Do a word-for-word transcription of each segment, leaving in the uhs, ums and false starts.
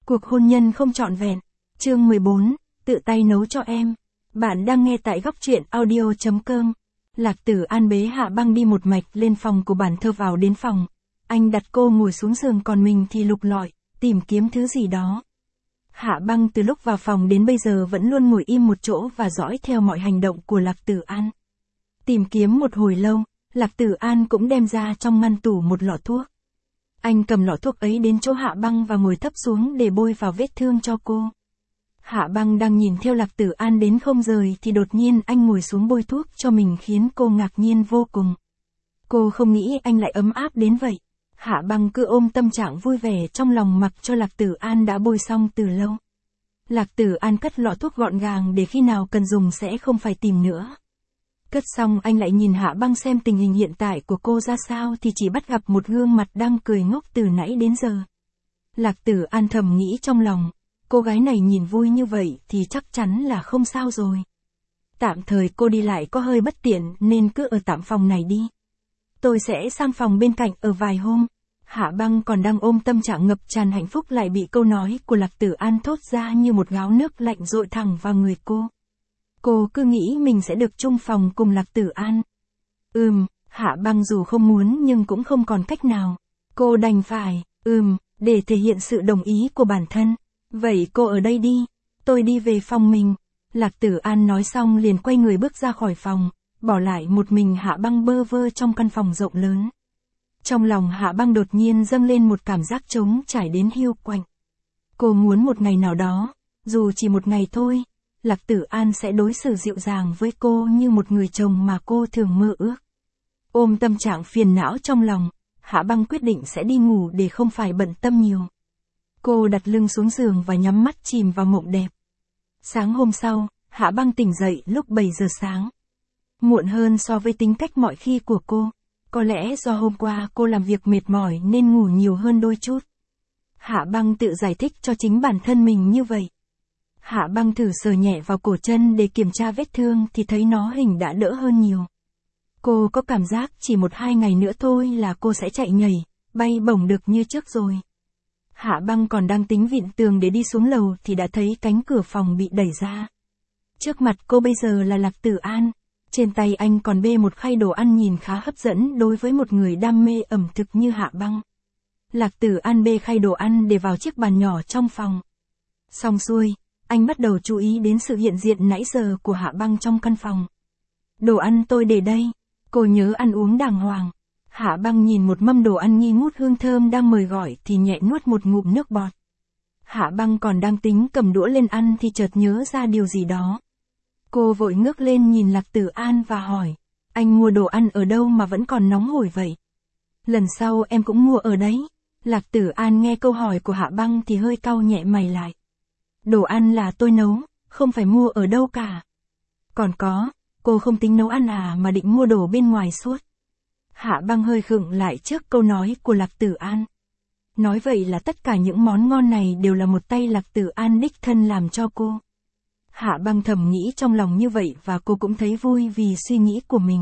Cuộc hôn nhân không trọn vẹn. Chương mười bốn, tự tay nấu cho em. Bạn đang nghe tại góc truyện audio chấm com. Lạc Tử An bế Hạ Băng đi một mạch lên phòng của bản thơ. Vào đến phòng, anh đặt cô ngồi xuống giường, còn mình thì lục lọi, tìm kiếm thứ gì đó. Hạ Băng từ lúc vào phòng đến bây giờ vẫn luôn ngồi im một chỗ và dõi theo mọi hành động của Lạc Tử An. Tìm kiếm một hồi lâu, Lạc Tử An cũng đem ra trong ngăn tủ một lọ thuốc. Anh cầm lọ thuốc ấy đến chỗ Hạ Băng và ngồi thấp xuống để bôi vào vết thương cho cô. Hạ Băng đang nhìn theo Lạc Tử An đến không rời thì đột nhiên anh ngồi xuống bôi thuốc cho mình, khiến cô ngạc nhiên vô cùng. Cô không nghĩ anh lại ấm áp đến vậy. Hạ Băng cứ ôm tâm trạng vui vẻ trong lòng mặc cho Lạc Tử An đã bôi xong từ lâu. Lạc Tử An cất lọ thuốc gọn gàng để khi nào cần dùng sẽ không phải tìm nữa. Cất xong anh lại nhìn Hạ Băng xem tình hình hiện tại của cô ra sao thì chỉ bắt gặp một gương mặt đang cười ngốc từ nãy đến giờ. Lạc Tử An thầm nghĩ trong lòng, cô gái này nhìn vui như vậy thì chắc chắn là không sao rồi. Tạm thời cô đi lại có hơi bất tiện nên cứ ở tạm phòng này đi. Tôi sẽ sang phòng bên cạnh ở vài hôm. Hạ Băng còn đang ôm tâm trạng ngập tràn hạnh phúc lại bị câu nói của Lạc Tử An thốt ra như một gáo nước lạnh dội thẳng vào người cô. Cô cứ nghĩ mình sẽ được chung phòng cùng Lạc Tử An. Ừm, Hạ Băng dù không muốn nhưng cũng không còn cách nào. Cô đành phải, ừm, để thể hiện sự đồng ý của bản thân. Vậy cô ở đây đi, tôi đi về phòng mình. Lạc Tử An nói xong liền quay người bước ra khỏi phòng, bỏ lại một mình Hạ Băng bơ vơ trong căn phòng rộng lớn. Trong lòng Hạ Băng đột nhiên dâng lên một cảm giác trống trải đến hiu quạnh. Cô muốn một ngày nào đó, dù chỉ một ngày thôi, Lạc Tử An sẽ đối xử dịu dàng với cô như một người chồng mà cô thường mơ ước. Ôm tâm trạng phiền não trong lòng, Hạ Băng quyết định sẽ đi ngủ để không phải bận tâm nhiều. Cô đặt lưng xuống giường và nhắm mắt chìm vào mộng đẹp. Sáng hôm sau, Hạ Băng tỉnh dậy lúc bảy giờ sáng. Muộn hơn so với tính cách mọi khi của cô. Có lẽ do hôm qua cô làm việc mệt mỏi nên ngủ nhiều hơn đôi chút. Hạ Băng tự giải thích cho chính bản thân mình như vậy. Hạ Băng thử sờ nhẹ vào cổ chân để kiểm tra vết thương thì thấy nó hình đã đỡ hơn nhiều. Cô có cảm giác chỉ một hai ngày nữa thôi là cô sẽ chạy nhảy, bay bổng được như trước rồi. Hạ Băng còn đang tính vịn tường để đi xuống lầu thì đã thấy cánh cửa phòng bị đẩy ra. Trước mặt cô bây giờ là Lạc Tử An. Trên tay anh còn bê một khay đồ ăn nhìn khá hấp dẫn đối với một người đam mê ẩm thực như Hạ Băng. Lạc Tử An bê khay đồ ăn để vào chiếc bàn nhỏ trong phòng. Xong xuôi, anh bắt đầu chú ý đến sự hiện diện nãy giờ của Hạ Băng trong căn phòng. Đồ ăn tôi để đây, cô nhớ ăn uống đàng hoàng. Hạ Băng nhìn một mâm đồ ăn nghi ngút hương thơm đang mời gọi thì nhẹ nuốt một ngụm nước bọt. Hạ Băng còn đang tính cầm đũa lên ăn thì chợt nhớ ra điều gì đó. Cô vội ngước lên nhìn Lạc Tử An và hỏi, anh mua đồ ăn ở đâu mà vẫn còn nóng hổi vậy? Lần sau em cũng mua ở đấy. Lạc Tử An nghe câu hỏi của Hạ Băng thì hơi cau nhẹ mày lại. Đồ ăn là tôi nấu, không phải mua ở đâu cả. Còn có, cô không tính nấu ăn à mà định mua đồ bên ngoài suốt. Hạ Băng hơi khựng lại trước câu nói của Lạc Tử An. Nói vậy là tất cả những món ngon này đều là một tay Lạc Tử An đích thân làm cho cô. Hạ Băng thầm nghĩ trong lòng như vậy và cô cũng thấy vui vì suy nghĩ của mình.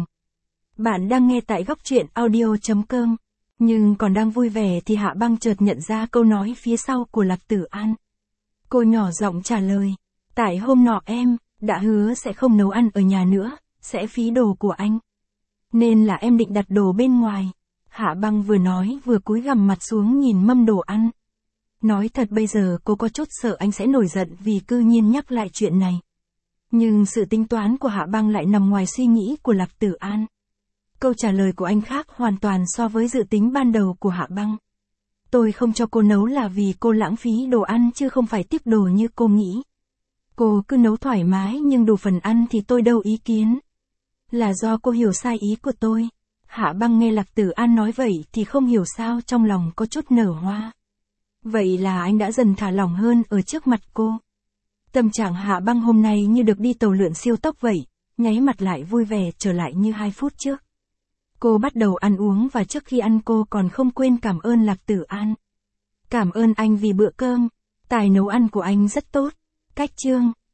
Bạn đang nghe tại góc truyện audio chấm com. Nhưng còn đang vui vẻ thì Hạ Băng chợt nhận ra câu nói phía sau của Lạc Tử An. Cô nhỏ giọng trả lời, tại hôm nọ em đã hứa sẽ không nấu ăn ở nhà nữa, sẽ phí đồ của anh. Nên là em định đặt đồ bên ngoài. Hạ Băng vừa nói vừa cúi gằm mặt xuống nhìn mâm đồ ăn. Nói thật bây giờ cô có chút sợ anh sẽ nổi giận vì cư nhiên nhắc lại chuyện này. Nhưng sự tính toán của Hạ Băng lại nằm ngoài suy nghĩ của Lạc Tử An. Câu trả lời của anh khác hoàn toàn so với dự tính ban đầu của Hạ Băng. Tôi không cho cô nấu là vì cô lãng phí đồ ăn chứ không phải tiếc đồ như cô nghĩ. Cô cứ nấu thoải mái nhưng đủ phần ăn thì tôi đâu ý kiến. Là do cô hiểu sai ý của tôi. Hạ Băng nghe Lạc Tử An nói vậy thì không hiểu sao trong lòng có chút nở hoa. Vậy là anh đã dần thả lỏng hơn ở trước mặt cô. Tâm trạng Hạ Băng hôm nay như được đi tàu lượn siêu tốc vậy, nháy mặt lại vui vẻ trở lại như hai phút trước. Cô bắt đầu ăn uống và trước khi ăn cô còn không quên cảm ơn Lạc Tử An. Cảm ơn anh vì bữa cơm, tài nấu ăn của anh rất tốt. Cách chương,